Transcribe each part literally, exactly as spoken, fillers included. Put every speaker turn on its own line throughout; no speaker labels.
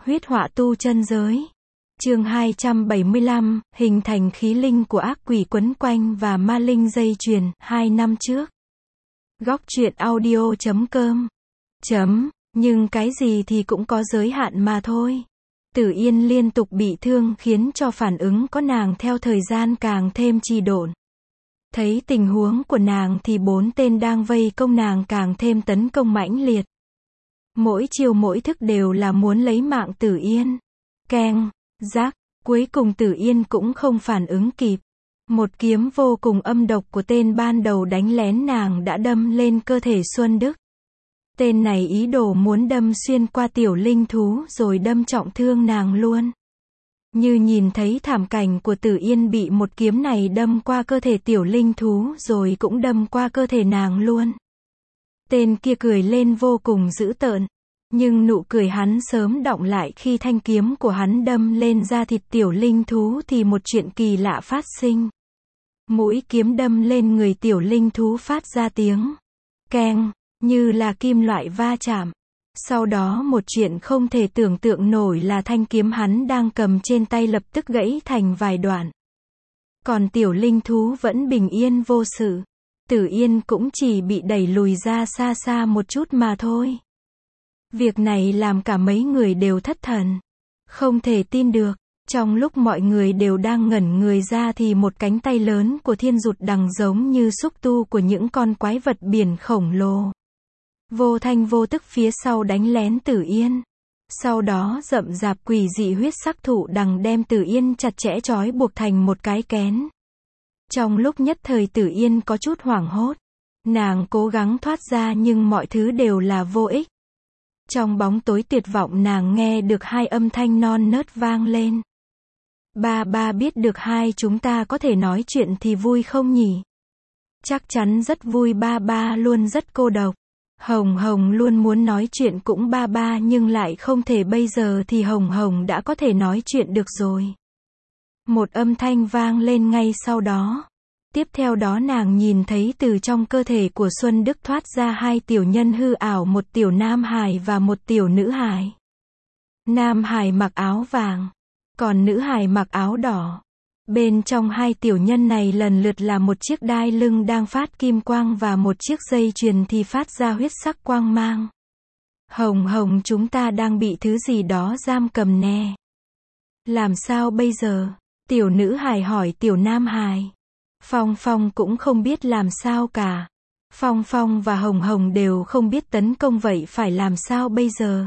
Huyết họa tu chân giới. Chương hai trăm bảy mươi lăm, hình thành khí linh của ác quỷ quấn quanh và ma linh dây chuyền, hai năm trước. Góc truyện audio chấm com. Chấm, nhưng cái gì thì cũng có giới hạn mà thôi. Tử Yên liên tục bị thương khiến cho phản ứng có nàng theo thời gian càng thêm trì độn. Thấy tình huống của nàng thì bốn tên đang vây công nàng càng thêm tấn công mãnh liệt. Mỗi chiều mỗi thức đều là muốn lấy mạng Tử Yên. Keng, rắc, cuối cùng Tử Yên cũng không phản ứng kịp. Một kiếm vô cùng âm độc của tên ban đầu đánh lén nàng đã đâm lên cơ thể Xuân Đức. Tên này ý đồ muốn đâm xuyên qua tiểu linh thú rồi đâm trọng thương nàng luôn. Như nhìn thấy thảm cảnh của Tử Yên bị một kiếm này đâm qua cơ thể tiểu linh thú rồi cũng đâm qua cơ thể nàng luôn. Tên kia cười lên vô cùng dữ tợn. Nhưng nụ cười hắn sớm đọng lại khi thanh kiếm của hắn đâm lên da thịt tiểu linh thú thì một chuyện kỳ lạ phát sinh. Mũi kiếm đâm lên người tiểu linh thú phát ra tiếng keng, như là kim loại va chạm. Sau đó một chuyện không thể tưởng tượng nổi là thanh kiếm hắn đang cầm trên tay lập tức gãy thành vài đoạn. Còn tiểu linh thú vẫn bình yên vô sự. Tử Yên cũng chỉ bị đẩy lùi ra xa xa một chút mà thôi. Việc này làm cả mấy người đều thất thần. Không thể tin được. Trong lúc mọi người đều đang ngẩn người ra thì một cánh tay lớn của Thiên Dụt Đằng giống như xúc tu của những con quái vật biển khổng lồ. Vô thanh vô tức phía sau đánh lén Tử Yên. Sau đó rậm rạp quỷ dị huyết sắc thụ đằng đem Tử Yên chặt chẽ trói buộc thành một cái kén. Trong lúc nhất thời Tử Yên có chút hoảng hốt. Nàng cố gắng thoát ra nhưng mọi thứ đều là vô ích. Trong bóng tối tuyệt vọng nàng nghe được hai âm thanh non nớt vang lên. Ba ba biết được hai chúng ta có thể nói chuyện thì vui không nhỉ? Chắc chắn rất vui, ba ba luôn rất cô độc. Hồng Hồng luôn muốn nói chuyện cũng ba ba nhưng lại không thể, bây giờ thì Hồng Hồng đã có thể nói chuyện được rồi. Một âm thanh vang lên ngay sau đó. Tiếp theo đó nàng nhìn thấy từ trong cơ thể của Xuân Đức thoát ra hai tiểu nhân hư ảo, một tiểu nam hài và một tiểu nữ hài. Nam hài mặc áo vàng, còn nữ hài mặc áo đỏ. Bên trong hai tiểu nhân này lần lượt là một chiếc đai lưng đang phát kim quang và một chiếc dây chuyền thì phát ra huyết sắc quang mang. Hồng Hồng, chúng ta đang bị thứ gì đó giam cầm nè. Làm sao bây giờ? Tiểu nữ hài hỏi tiểu nam hài. Phong Phong cũng không biết làm sao cả. Phong Phong và Hồng Hồng đều không biết tấn công, vậy phải làm sao bây giờ?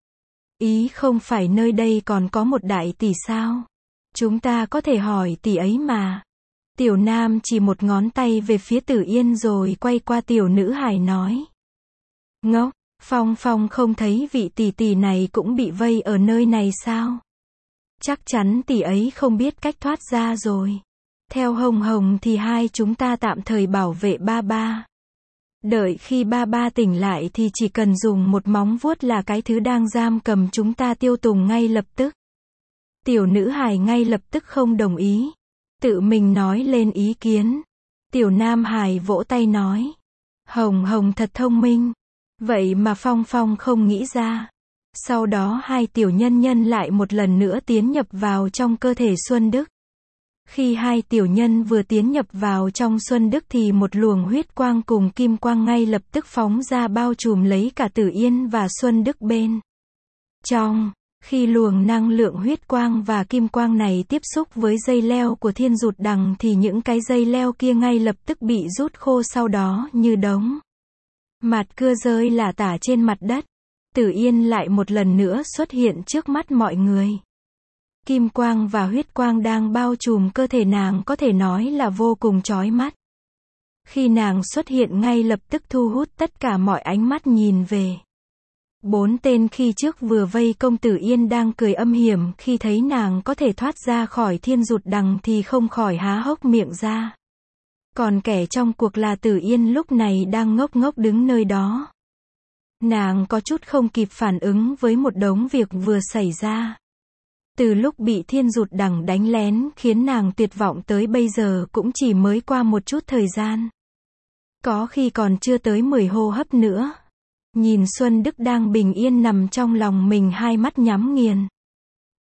Ý không phải nơi đây còn có một đại tỷ sao? Chúng ta có thể hỏi tỷ ấy mà. Tiểu nam chỉ một ngón tay về phía Tử Yên rồi quay qua tiểu nữ hài nói. Ngốc, Phong Phong không thấy vị tỷ tỷ này cũng bị vây ở nơi này sao? Chắc chắn tỷ ấy không biết cách thoát ra rồi. Theo Hồng Hồng thì hai chúng ta tạm thời bảo vệ ba ba. Đợi khi ba ba tỉnh lại thì chỉ cần dùng một móng vuốt là cái thứ đang giam cầm chúng ta tiêu tùng ngay lập tức. Tiểu nữ hài ngay lập tức không đồng ý. Tự mình nói lên ý kiến. Tiểu nam hài vỗ tay nói. Hồng Hồng thật thông minh. Vậy mà Phong Phong không nghĩ ra. Sau đó hai tiểu nhân nhân lại một lần nữa tiến nhập vào trong cơ thể Xuân Đức. Khi hai tiểu nhân vừa tiến nhập vào trong Xuân Đức thì một luồng huyết quang cùng kim quang ngay lập tức phóng ra bao trùm lấy cả Tử Yên và Xuân Đức bên trong. Khi luồng năng lượng huyết quang và kim quang này tiếp xúc với dây leo của Thiên Dụt Đằng thì những cái dây leo kia ngay lập tức bị rút khô, sau đó như đống mặt cưa rơi lả tả trên mặt đất. Tử Yên lại một lần nữa xuất hiện trước mắt mọi người. Kim quang và huyết quang đang bao trùm cơ thể nàng có thể nói là vô cùng chói mắt. Khi nàng xuất hiện ngay lập tức thu hút tất cả mọi ánh mắt nhìn về. Bốn tên khi trước vừa vây công Tử Yên đang cười âm hiểm khi thấy nàng có thể thoát ra khỏi Thiên Dụt Đằng thì không khỏi há hốc miệng ra. Còn kẻ trong cuộc là Tử Yên lúc này đang ngốc ngốc đứng nơi đó. Nàng có chút không kịp phản ứng với một đống việc vừa xảy ra. Từ lúc bị Thiên Dụt Đằng đánh lén khiến nàng tuyệt vọng tới bây giờ cũng chỉ mới qua một chút thời gian. Có khi còn chưa tới mười hô hấp nữa. Nhìn Xuân Đức đang bình yên nằm trong lòng mình, hai mắt nhắm nghiền.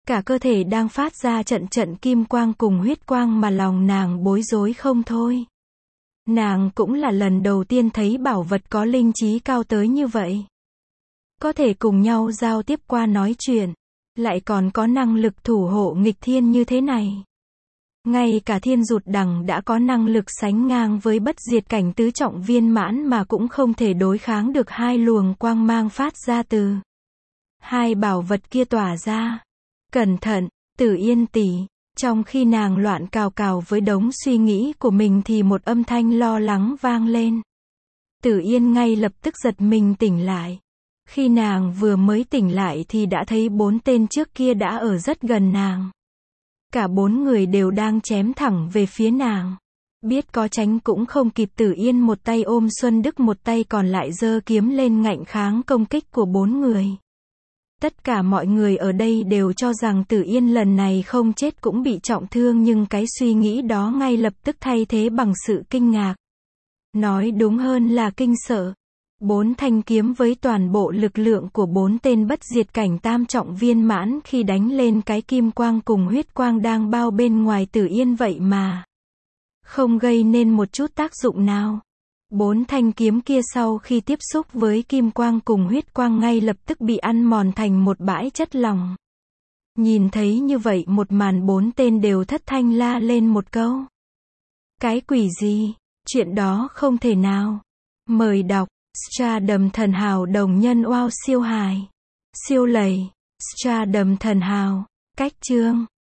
Cả cơ thể đang phát ra trận trận kim quang cùng huyết quang mà lòng nàng bối rối không thôi. Nàng cũng là lần đầu tiên thấy bảo vật có linh trí cao tới như vậy. Có thể cùng nhau giao tiếp qua nói chuyện, lại còn có năng lực thủ hộ nghịch thiên như thế này. Ngay cả thiên rụt đằng đã có năng lực sánh ngang với bất diệt cảnh tứ trọng viên mãn mà cũng không thể đối kháng được hai luồng quang mang phát ra từ hai bảo vật kia tỏa ra. Cẩn thận, Tử Yên tỷ. Trong khi nàng loạn cào cào với đống suy nghĩ của mình thì một âm thanh lo lắng vang lên. Tử Yên ngay lập tức giật mình tỉnh lại. Khi nàng vừa mới tỉnh lại thì đã thấy bốn tên trước kia đã ở rất gần nàng. Cả bốn người đều đang chém thẳng về phía nàng. Biết có tránh cũng không kịp, Tử Yên một tay ôm Xuân Đức, một tay còn lại giơ kiếm lên ngạnh kháng công kích của bốn người. Tất cả mọi người ở đây đều cho rằng Tử Yên lần này không chết cũng bị trọng thương, nhưng cái suy nghĩ đó ngay lập tức thay thế bằng sự kinh ngạc. Nói đúng hơn là kinh sợ. Bốn thanh kiếm với toàn bộ lực lượng của bốn tên bất diệt cảnh tam trọng viên mãn khi đánh lên cái kim quang cùng huyết quang đang bao bên ngoài Tử Yên vậy mà không gây nên một chút tác dụng nào. Bốn thanh kiếm kia sau khi tiếp xúc với kim quang cùng huyết quang ngay lập tức bị ăn mòn thành một bãi chất lỏng. Nhìn thấy như vậy một màn, bốn tên đều thất thanh la lên một câu. Cái quỷ gì? Chuyện đó không thể nào. Mời đọc Stardom Thần Hào đồng nhân wow siêu hài. Siêu lầy. Stardom Thần Hào. Cách chương